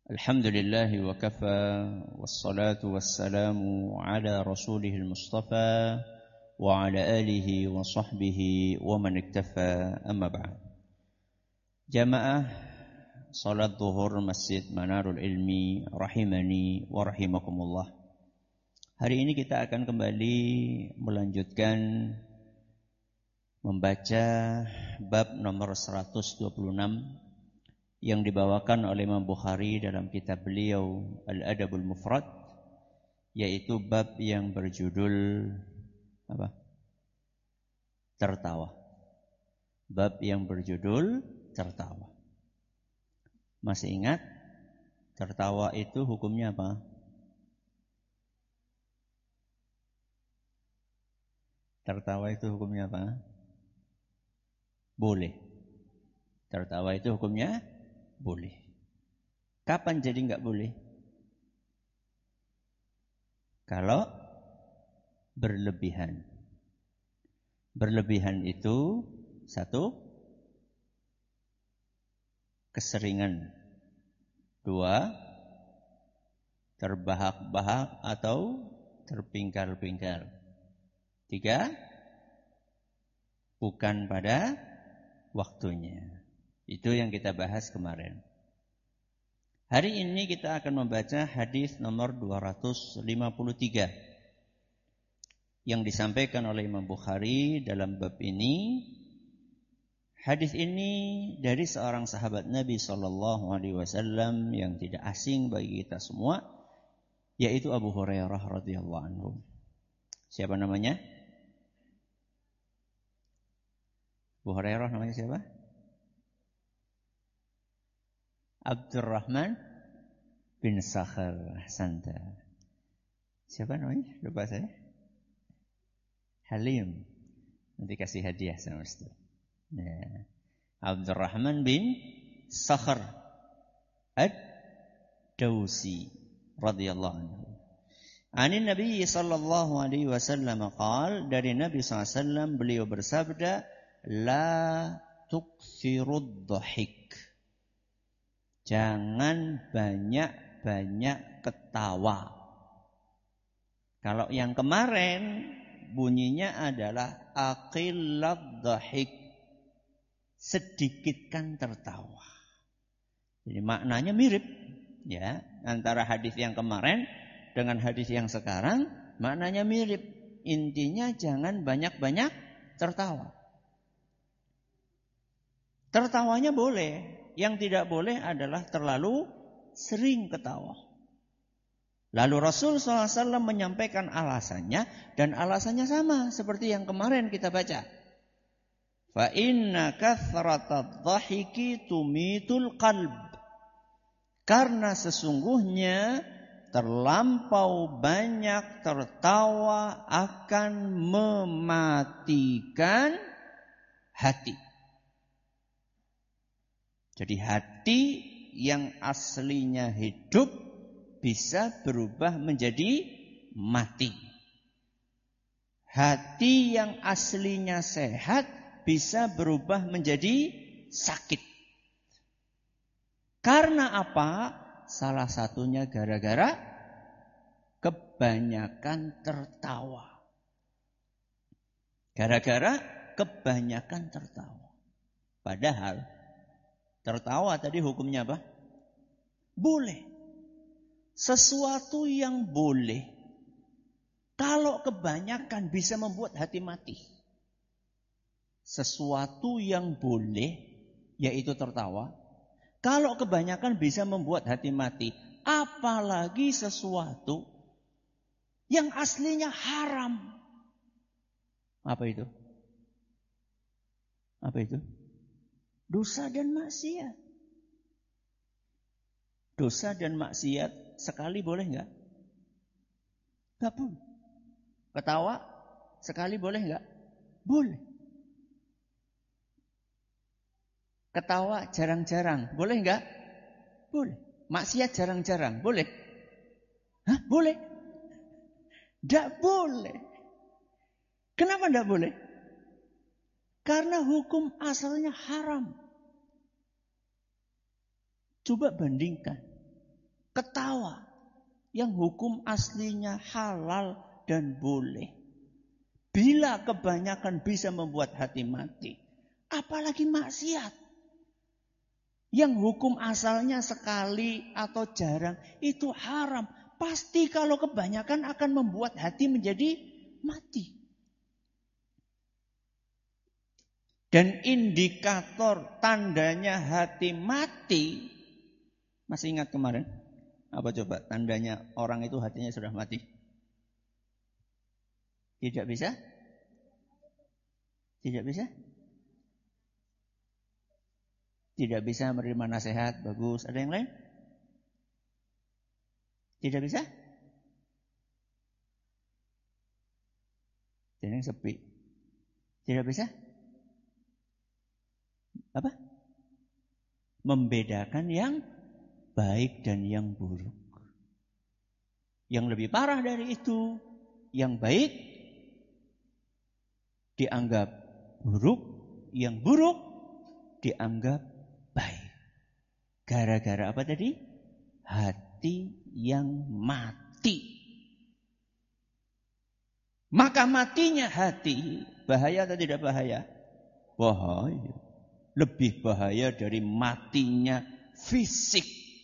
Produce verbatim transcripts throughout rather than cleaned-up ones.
Alhamdulillah wa kafa wassalatu wassalamu ala rasulihil mustafa wa ala alihi wa sahbihi wa man iktafa amma ba'd. Jamaah salat zuhur Masjid Manarul Ilmi rahimani wa rahimakumullah. Hari ini kita akan kembali melanjutkan membaca bab nomor seratus dua puluh enam yang dibawakan oleh Imam Bukhari dalam kitab beliau Al-Adabul Mufrad, yaitu bab yang berjudul apa? Tertawa. Bab yang berjudul tertawa. Masih ingat tertawa itu hukumnya apa? Tertawa itu hukumnya apa? Boleh. Tertawa itu hukumnya boleh. Kapan jadi enggak boleh? Kalau berlebihan. Berlebihan itu satu, keseringan. Dua, terbahak-bahak atau terpingkal-pingkal. Tiga, bukan pada waktunya. Itu yang kita bahas kemarin. Hari ini kita akan membaca hadis nomor dua ratus lima puluh tiga yang disampaikan oleh Imam Bukhari dalam bab ini. Hadis ini dari seorang sahabat Nabi sallallahu alaihi wasallam yang tidak asing bagi kita semua, yaitu Abu Hurairah radhiyallahu anhu. Siapa namanya? Abu Hurairah namanya siapa? Abdurrahman bin Sakhar. Santa. Siapa namanya? Lupa saya. Halim. Nanti kasih hadiah sama Ustaz. Ya. Abdurrahman bin Sakhar Ad-Dawsi radhiyallahu anhu. Anin Nabi sallallahu alaihi wasallam qaal, dari Nabi sallallahu alaihi wasallam beliau bersabda, la tukthirud dhahik. Jangan banyak-banyak ketawa. Kalau yang kemarin bunyinya adalah aqillad dhahik, sedikitkan tertawa. Jadi maknanya mirip, ya, antara hadis yang kemarin dengan hadis yang sekarang maknanya mirip. Intinya jangan banyak-banyak tertawa. Tertawanya boleh. Yang tidak boleh adalah terlalu sering ketawa. Lalu Rasul sallallahu alaihi wasallam menyampaikan alasannya, dan alasannya sama seperti yang kemarin kita baca. Fa inna kathratadh dhahiki tumitul qalb. Karena sesungguhnya terlampau banyak tertawa akan mematikan hati. Jadi hati yang aslinya hidup bisa berubah menjadi mati. Hati yang aslinya sehat bisa berubah menjadi sakit. Karena apa? Salah satunya gara-gara kebanyakan tertawa. Gara-gara kebanyakan tertawa. Padahal tertawa tadi hukumnya apa? Boleh. Sesuatu yang boleh, kalau kebanyakan bisa membuat hati mati. Sesuatu yang boleh, yaitu tertawa, kalau kebanyakan bisa membuat hati mati. Apalagi sesuatu yang aslinya haram. Apa itu? Apa itu? Dosa dan maksiat. Dosa dan maksiat sekali boleh enggak? Enggak boleh. Ketawa sekali boleh enggak? Boleh. Ketawa jarang-jarang, boleh enggak? Boleh. Maksiat jarang-jarang, boleh? Hah? Boleh? Enggak boleh. Kenapa enggak boleh? Karena hukum asalnya haram. Coba bandingkan. ketawa yang hukum aslinya halal dan boleh. Bila kebanyakan bisa membuat hati mati, apalagi maksiat yang hukum asalnya sekali atau jarang itu haram. Pasti kalau kebanyakan akan membuat hati menjadi mati. Dan indikator tandanya hati mati, masih ingat kemarin? Apa coba tandanya orang itu hatinya sudah mati? Tidak bisa? Tidak bisa? Tidak bisa menerima nasihat, bagus. Ada yang lain? Tidak bisa? Jadi yang sepi. Tidak bisa? Apa? Membedakan yang baik dan yang buruk. Yang lebih parah dari itu, yang baik dianggap buruk, yang buruk dianggap baik. Gara-gara apa tadi? Hati yang mati. Maka matinya hati, bahaya atau tidak bahaya? Bahaya. Lebih bahaya dari matinya fisik.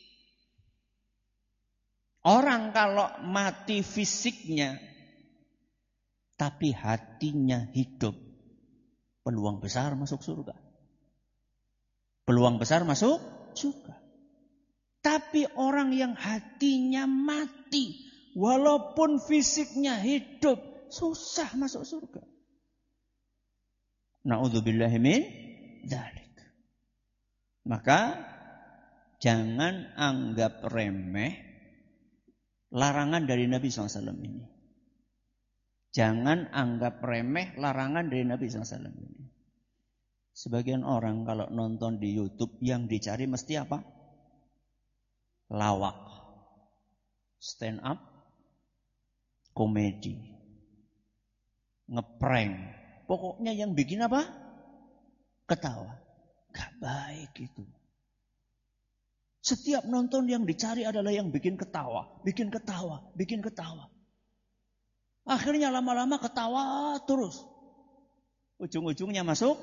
Orang kalau mati fisiknya, tapi hatinya hidup, peluang besar masuk surga. Peluang besar masuk surga. Tapi orang yang hatinya mati, walaupun fisiknya hidup, susah masuk surga. Na'udzubillahi min dzalik. Maka jangan anggap remeh larangan dari Nabi shallallahu alaihi wasallam ini. Jangan anggap remeh larangan dari Nabi shallallahu alaihi wasallam ini. Sebagian orang kalau nonton di YouTube yang dicari mesti apa? Lawak, stand up, komedi, ngeprank. Pokoknya yang bikin apa? Ketawa. Gak baik itu. Setiap nonton yang dicari adalah yang bikin ketawa, bikin ketawa, bikin ketawa. Akhirnya lama-lama ketawa terus. Ujung-ujungnya masuk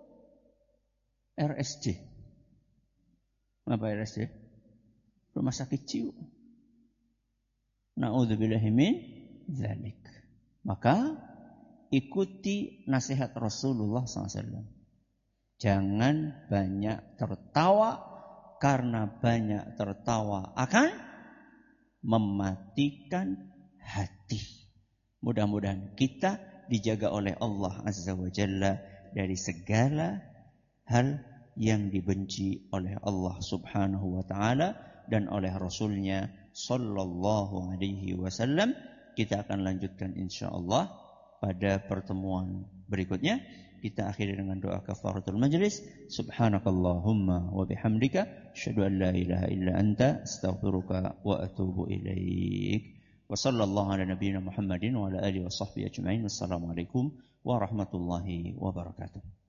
R S J. Apa R S J? Rumah sakit jiwa. Na'udzubillahi min dzalik. Maka ikuti nasihat Rasulullah shallallahu alaihi wasallam. Jangan banyak tertawa, karena banyak tertawa akan mematikan hati. Mudah-mudahan kita dijaga oleh Allah Azza wa Jalla dari segala hal yang dibenci oleh Allah Subhanahu wa Ta'ala dan oleh Rasulnya Sallallahu Alaihi Wasallam. Kita akan lanjutkan insyaallah pada pertemuan berikutnya. Kita akhiri dengan doa kafaratul majlis. Subhanakallahumma wa bihamdika asyhadu an la ilaha illa anta astaghfiruka wa atubu ilaik. Wa sallallahu ala nabiyyina Muhammadin wa ala alihi wa sahbihi ajma'in. Wassalamualaikum warahmatullahi wabarakatuh.